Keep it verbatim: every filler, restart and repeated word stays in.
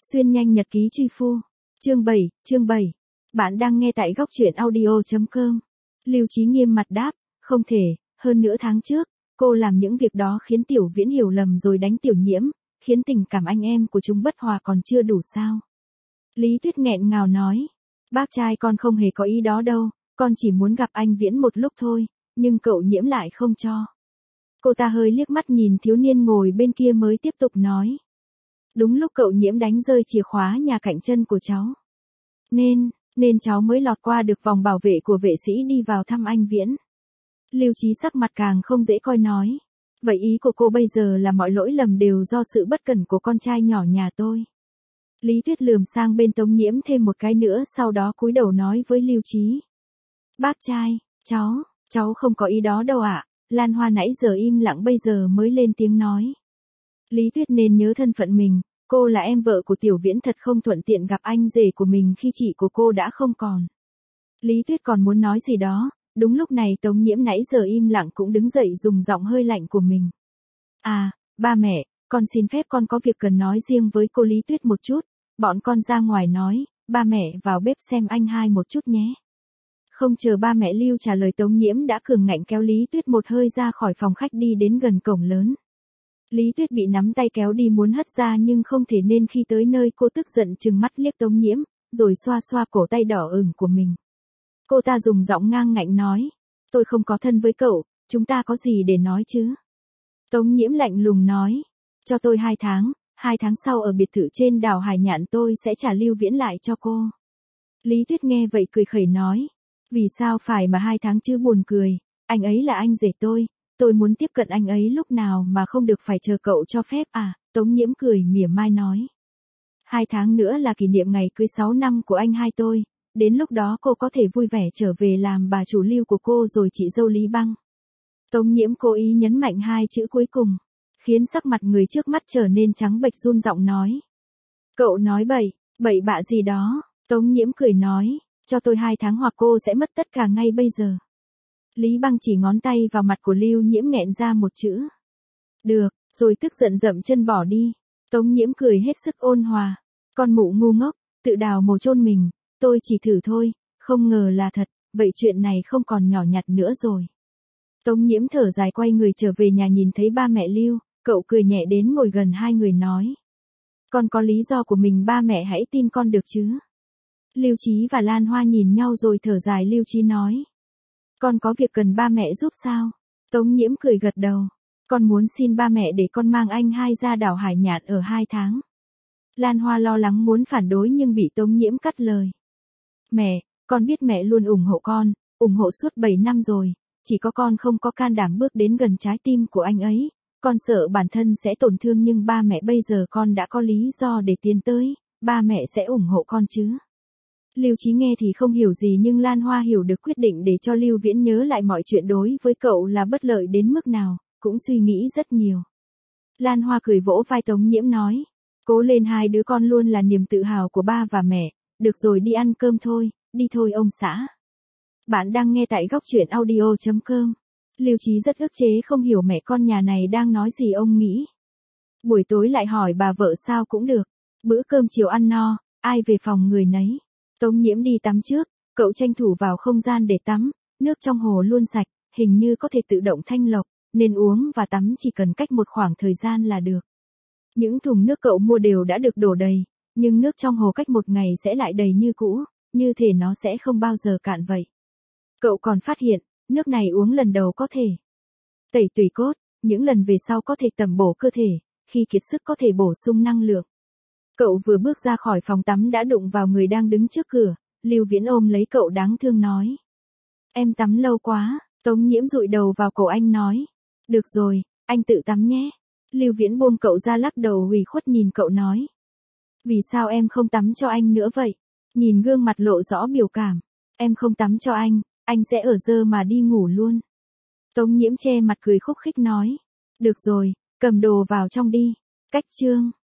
Xuyên nhanh nhật ký truy phu. Chương bảy, chương bảy. Bạn đang nghe tại góc truyện audio chấm com. Lưu Chí nghiêm mặt đáp, không thể, hơn nửa tháng trước, cô làm những việc đó khiến Tiểu Viễn hiểu lầm rồi đánh Tiểu Nhiễm, khiến tình cảm anh em của chúng bất hòa còn chưa đủ sao. Lý Tuyết nghẹn ngào nói, bác trai con không hề có ý đó đâu, con chỉ muốn gặp anh Viễn một lúc thôi, nhưng cậu Nhiễm lại không cho. Cô ta hơi liếc mắt nhìn thiếu niên ngồi bên kia mới tiếp tục nói. Đúng lúc cậu Nhiễm đánh rơi chìa khóa nhà cạnh chân của cháu. Nên, nên cháu mới lọt qua được vòng bảo vệ của vệ sĩ đi vào thăm anh Viễn. Lưu Chí sắc mặt càng không dễ coi nói. Vậy ý của cô bây giờ là mọi lỗi lầm đều do sự bất cẩn của con trai nhỏ nhà tôi. Lý Tuyết lườm sang bên Tống Nhiễm thêm một cái nữa sau đó cúi đầu nói với Lưu Chí. Bác trai, cháu, cháu không có ý đó đâu ạ. Lan Hoa nãy giờ im lặng bây giờ mới lên tiếng nói. Lý Tuyết nên nhớ thân phận mình, cô là em vợ của Tiểu Viễn thật không thuận tiện gặp anh rể của mình khi chị của cô đã không còn. Lý Tuyết còn muốn nói gì đó, đúng lúc này Tống Nhiễm nãy giờ im lặng cũng đứng dậy dùng giọng hơi lạnh của mình. À, ba mẹ, con xin phép con có việc cần nói riêng với cô Lý Tuyết một chút, bọn con ra ngoài nói, ba mẹ vào bếp xem anh hai một chút nhé. Không chờ ba mẹ Lưu trả lời Tống Nhiễm đã cường ngạnh kéo Lý Tuyết một hơi ra khỏi phòng khách đi đến gần cổng lớn. Lý Tuyết bị nắm tay kéo đi muốn hất ra nhưng không thể nên khi tới nơi cô tức giận trừng mắt liếc Tống Nhiễm, rồi xoa xoa cổ tay đỏ ửng của mình. Cô ta dùng giọng ngang ngạnh nói, tôi không có thân với cậu, chúng ta có gì để nói chứ? Tống Nhiễm lạnh lùng nói, cho tôi hai tháng, hai tháng sau ở biệt thự trên đảo Hải Nhạn tôi sẽ trả Lưu Viễn lại cho cô. Lý Tuyết nghe vậy cười khẩy nói, vì sao phải mà hai tháng chứ buồn cười, anh ấy là anh rể tôi. Tôi muốn tiếp cận anh ấy lúc nào mà không được phải chờ cậu cho phép à, Tống Nhiễm cười mỉa mai nói. Hai tháng nữa là kỷ niệm ngày cưới sáu năm của anh hai tôi, đến lúc đó cô có thể vui vẻ trở về làm bà chủ Lưu của cô rồi chị dâu Lý Băng. Tống Nhiễm cố ý nhấn mạnh hai chữ cuối cùng, khiến sắc mặt người trước mắt trở nên trắng bệch run giọng nói. Cậu nói bậy, bậy bạ gì đó, Tống Nhiễm cười nói, cho tôi hai tháng hoặc cô sẽ mất tất cả ngay bây giờ. Lý Băng chỉ ngón tay vào mặt của Lưu Nhiễm nghẹn ra một chữ. Được, rồi tức giận dậm chân bỏ đi. Tống Nhiễm cười hết sức ôn hòa. Con mụ ngu ngốc, tự đào mồ chôn mình, tôi chỉ thử thôi, không ngờ là thật, vậy chuyện này không còn nhỏ nhặt nữa rồi. Tống Nhiễm thở dài quay người trở về nhà nhìn thấy ba mẹ Lưu, cậu cười nhẹ đến ngồi gần hai người nói. Con có lý do của mình ba mẹ hãy tin con được chứ. Lưu Chí và Lan Hoa nhìn nhau rồi thở dài Lưu Chí nói. Con có việc cần ba mẹ giúp sao? Tống Nhiễm cười gật đầu. Con muốn xin ba mẹ để con mang anh hai ra đảo Hải Nhạn ở hai tháng. Lan Hoa lo lắng muốn phản đối nhưng bị Tống Nhiễm cắt lời. Mẹ, con biết mẹ luôn ủng hộ con, ủng hộ suốt bảy năm rồi, chỉ có con không có can đảm bước đến gần trái tim của anh ấy. Con sợ bản thân sẽ tổn thương nhưng ba mẹ bây giờ con đã có lý do để tiến tới, ba mẹ sẽ ủng hộ con chứ. Lưu Chí nghe thì không hiểu gì nhưng Lan Hoa hiểu được quyết định để cho Lưu Viễn nhớ lại mọi chuyện đối với cậu là bất lợi đến mức nào, cũng suy nghĩ rất nhiều. Lan Hoa cười vỗ vai Tống Nhiễm nói, cố lên hai đứa con luôn là niềm tự hào của ba và mẹ, được rồi đi ăn cơm thôi, đi thôi ông xã. Bạn đang nghe tại góc truyện audio chấm com. Lưu Chí rất ức chế không hiểu mẹ con nhà này đang nói gì ông nghĩ. Buổi tối lại hỏi bà vợ sao cũng được, bữa cơm chiều ăn no, ai về phòng người nấy. Tống Nhiễm đi tắm trước, cậu tranh thủ vào không gian để tắm, nước trong hồ luôn sạch, hình như có thể tự động thanh lọc, nên uống và tắm chỉ cần cách một khoảng thời gian là được. Những thùng nước cậu mua đều đã được đổ đầy, nhưng nước trong hồ cách một ngày sẽ lại đầy như cũ, như thể nó sẽ không bao giờ cạn vậy. Cậu còn phát hiện, nước này uống lần đầu có thể tẩy tủy cốt, những lần về sau có thể tẩm bổ cơ thể, khi kiệt sức có thể bổ sung năng lượng. Cậu vừa bước ra khỏi phòng tắm đã đụng vào người đang đứng trước cửa, Lưu Viễn ôm lấy cậu đáng thương nói. Em tắm lâu quá, Tống Nhiễm dụi đầu vào cổ anh nói. Được rồi, anh tự tắm nhé. Lưu Viễn buông cậu ra lắc đầu ủy khuất nhìn cậu nói. Vì sao em không tắm cho anh nữa vậy? Nhìn gương mặt lộ rõ biểu cảm. Em không tắm cho anh, anh sẽ ở dơ mà đi ngủ luôn. Tống Nhiễm che mặt cười khúc khích nói. Được rồi, cầm đồ vào trong đi. Cách chương.